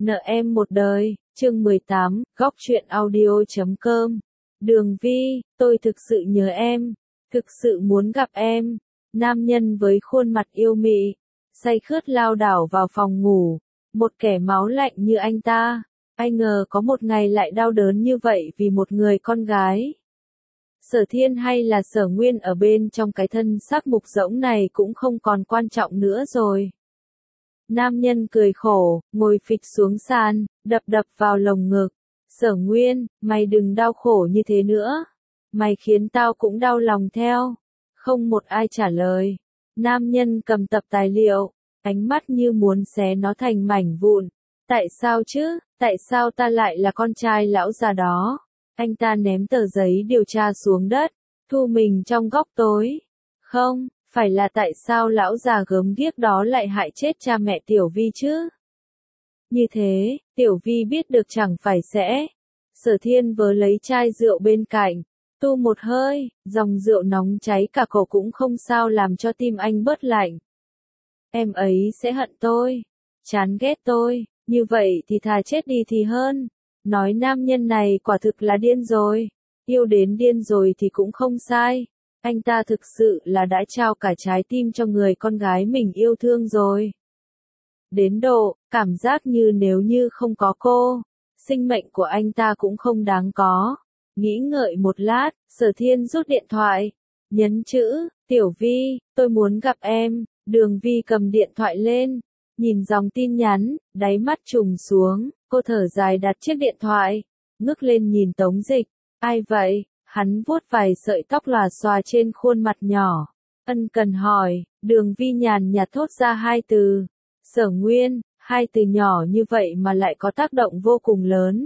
Nợ em một đời, chương 18, góc truyện audio.com. Đường Vi, tôi thực sự nhớ em, thực sự muốn gặp em. Nam nhân với khuôn mặt yêu mị, say khướt lao đảo vào phòng ngủ, một kẻ máu lạnh như anh ta. Ai ngờ có một ngày lại đau đớn như vậy vì một người con gái. Sở Thiên hay là Sở Nguyên ở bên trong cái thân xác mục rỗng này cũng không còn quan trọng nữa rồi. Nam nhân cười khổ, ngồi phịch xuống sàn, đập đập vào lồng ngực. Sở Nguyên, mày đừng đau khổ như thế nữa. Mày khiến tao cũng đau lòng theo. Không một ai trả lời. Nam nhân cầm tập tài liệu, ánh mắt như muốn xé nó thành mảnh vụn. Tại sao chứ, tại sao ta lại là con trai lão già đó? Anh ta ném tờ giấy điều tra xuống đất, thu mình trong góc tối. Không, phải là tại sao lão già gớm ghiếc đó lại hại chết cha mẹ Tiểu Vi chứ? Như thế, Tiểu Vi biết được chẳng phải sẽ. Sở Thiên vớ lấy chai rượu bên cạnh, tu một hơi, dòng rượu nóng cháy cả cổ cũng không sao làm cho tim anh bớt lạnh. Em ấy sẽ hận tôi, chán ghét tôi, như vậy thì thà chết đi thì hơn. Nói nam nhân này quả thực là điên rồi, yêu đến điên rồi thì cũng không sai. Anh ta thực sự là đã trao cả trái tim cho người con gái mình yêu thương rồi. Đến độ, cảm giác như nếu như không có cô, sinh mệnh của anh ta cũng không đáng có. Nghĩ ngợi một lát, Sở Thiên rút điện thoại, nhấn chữ, Tiểu Vi, tôi muốn gặp em. Đường Vi cầm điện thoại lên, nhìn dòng tin nhắn, đáy mắt trùng xuống, cô thở dài đặt chiếc điện thoại, ngước lên nhìn Tống Dịch. Ai vậy? Hắn vuốt vài sợi tóc lòa xòa trên khuôn mặt nhỏ, ân cần hỏi. Đường Vi nhàn nhạt thốt ra hai từ. Sở Nguyên, hai từ nhỏ như vậy mà lại có tác động vô cùng lớn.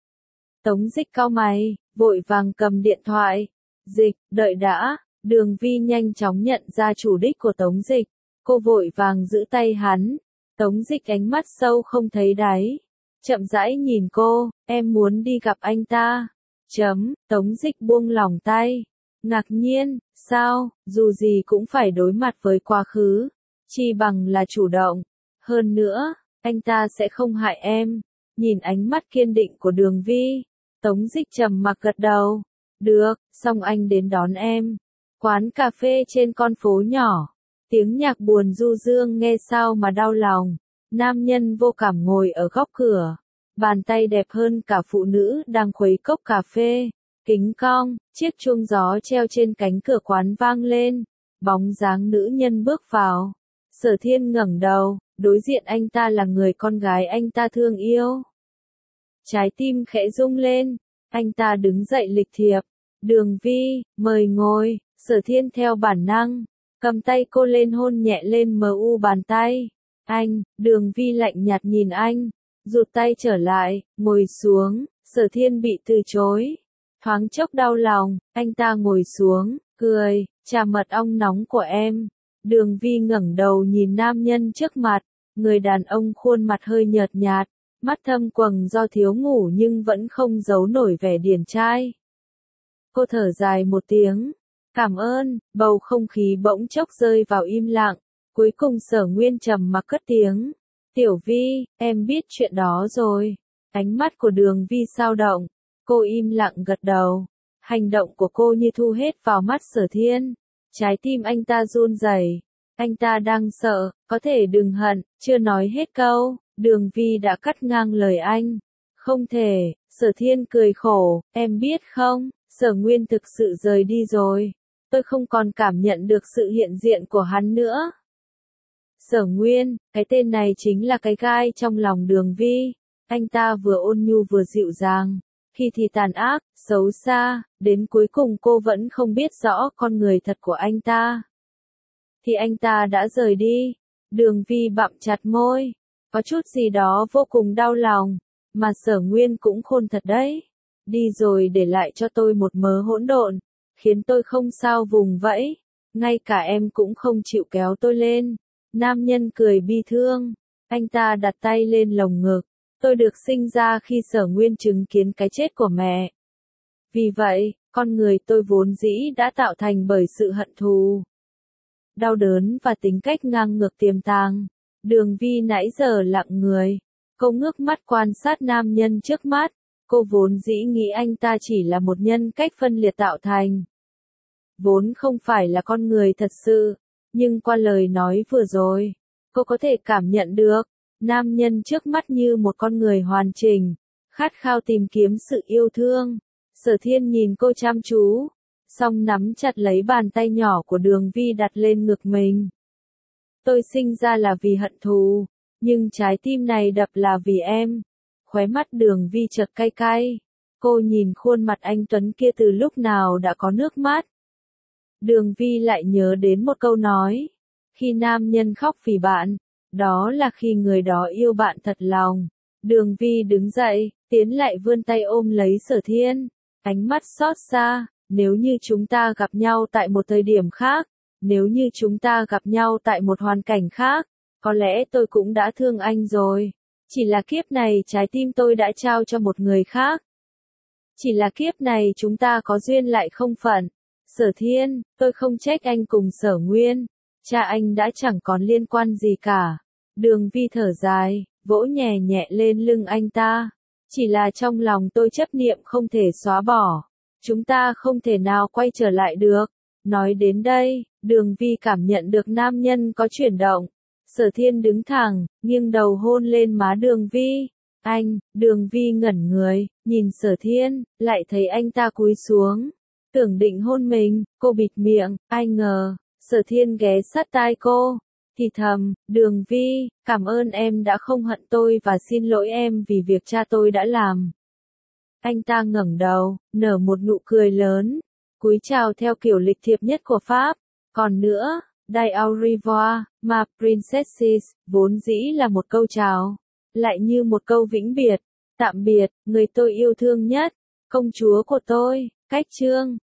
Tống Dịch cau mày, vội vàng cầm điện thoại. Dịch, đợi đã. Đường Vi nhanh chóng nhận ra chủ đích của Tống Dịch, cô vội vàng giữ tay hắn. Tống Dịch ánh mắt sâu không thấy đáy, chậm rãi nhìn cô, em muốn đi gặp anh ta. Tống Dịch buông lỏng tay, ngạc nhiên, sao, dù gì cũng phải đối mặt với quá khứ, chi bằng là chủ động. Hơn nữa, anh ta sẽ không hại em. Nhìn ánh mắt kiên định của Đường Vi, Tống Dịch trầm mặc gật đầu. Được, xong anh đến đón em. Quán cà phê trên con phố nhỏ, tiếng nhạc buồn du dương nghe sao mà đau lòng. Nam nhân vô cảm ngồi ở góc cửa, bàn tay đẹp hơn cả phụ nữ đang khuấy cốc cà phê. Kính cong, chiếc chuông gió treo trên cánh cửa quán vang lên, bóng dáng nữ nhân bước vào. Sở Thiên ngẩng đầu, đối diện anh ta là người con gái anh ta thương yêu. Trái tim khẽ rung lên, anh ta đứng dậy lịch thiệp. Đường Vi, mời ngồi. Sở Thiên theo bản năng, cầm tay cô lên hôn nhẹ lên bàn tay. Anh, Đường Vi lạnh nhạt nhìn anh, rụt tay trở lại, ngồi xuống. Sở Thiên bị từ chối, thoáng chốc đau lòng, anh ta ngồi xuống, cười, trà mật ong nóng của em. Đường Vi ngẩng đầu nhìn nam nhân trước mặt, người đàn ông khuôn mặt hơi nhợt nhạt, mắt thâm quầng do thiếu ngủ nhưng vẫn không giấu nổi vẻ điển trai. Cô thở dài một tiếng, cảm ơn. Bầu không khí bỗng chốc rơi vào im lặng, cuối cùng Sở Nguyên trầm mặc cất tiếng. Tiểu Vi, em biết chuyện đó rồi. Ánh mắt của Đường Vi dao động, cô im lặng gật đầu. Hành động của cô như thu hết vào mắt Sở Thiên. Trái tim anh ta run rẩy, anh ta đang sợ, có thể đừng hận. Chưa nói hết câu, Đường Vi đã cắt ngang lời anh. Không thể. Sở Thiên cười khổ, em biết không, Sở Nguyên thực sự rời đi rồi. Tôi không còn cảm nhận được sự hiện diện của hắn nữa. Sở Nguyên, cái tên này chính là cái gai trong lòng Đường Vi. Anh ta vừa ôn nhu vừa dịu dàng, khi thì tàn ác, xấu xa, đến cuối cùng cô vẫn không biết rõ con người thật của anh ta. Thì anh ta đã rời đi. Đường Vi bặm chặt môi, có chút gì đó vô cùng đau lòng, mà Sở Nguyên cũng khôn thật đấy. Đi rồi để lại cho tôi một mớ hỗn độn, khiến tôi không sao vùng vẫy, ngay cả em cũng không chịu kéo tôi lên. Nam nhân cười bi thương, anh ta đặt tay lên lồng ngực. Tôi được sinh ra khi Sở Nguyên chứng kiến cái chết của mẹ. Vì vậy, con người tôi vốn dĩ đã tạo thành bởi sự hận thù, đau đớn và tính cách ngang ngược tiềm tàng. Đường Vi nãy giờ lặng người, Cô ngước mắt quan sát nam nhân trước mắt. Cô vốn dĩ nghĩ anh ta chỉ là một nhân cách phân liệt tạo thành. Vốn không phải là con người thật sự. Nhưng qua lời nói vừa rồi, cô có thể cảm nhận được, nam nhân trước mắt như một con người hoàn chỉnh, khát khao tìm kiếm sự yêu thương. Sở Thiên nhìn cô chăm chú, song nắm chặt lấy bàn tay nhỏ của Đường Vi đặt lên ngực mình. Tôi sinh ra là vì hận thù, nhưng trái tim này đập là vì em. Khóe mắt Đường Vi chợt cay cay. Cô nhìn khuôn mặt anh Tuấn kia từ lúc nào đã có nước mắt. Đường Vi lại nhớ đến một câu nói. Khi nam nhân khóc vì bạn, đó là khi người đó yêu bạn thật lòng. Đường Vi đứng dậy, tiến lại vươn tay ôm lấy Sở Thiên. Ánh mắt xót xa, nếu như chúng ta gặp nhau tại một thời điểm khác, nếu như chúng ta gặp nhau tại một hoàn cảnh khác, có lẽ tôi cũng đã thương anh rồi. Chỉ là kiếp này trái tim tôi đã trao cho một người khác. Chỉ là kiếp này chúng ta có duyên lại không phận. Sở Thiên, tôi không trách anh cùng Sở Nguyên. Cha anh đã chẳng còn liên quan gì cả. Đường Vi thở dài, vỗ nhẹ nhẹ lên lưng anh ta. Chỉ là trong lòng tôi chấp niệm không thể xóa bỏ. Chúng ta không thể nào quay trở lại được. Nói đến đây, Đường Vi cảm nhận được nam nhân có chuyển động. Sở Thiên đứng thẳng, nghiêng đầu hôn lên má Đường Vi. Anh, Đường Vi ngẩn người, nhìn Sở Thiên, lại thấy anh ta cúi xuống. Tưởng định hôn mình, cô bịt miệng, ai ngờ, Sở Thiên ghé sát tai cô. Thì thầm, Đường Vi, cảm ơn em đã không hận tôi và xin lỗi em vì việc cha tôi đã làm. Anh ta ngẩng đầu, nở một nụ cười lớn, cúi chào theo kiểu lịch thiệp nhất của Pháp. Còn nữa, Dai au revoir, ma princesses, vốn dĩ là một câu chào, lại như một câu vĩnh biệt. Tạm biệt, người tôi yêu thương nhất, công chúa của tôi. Cách chương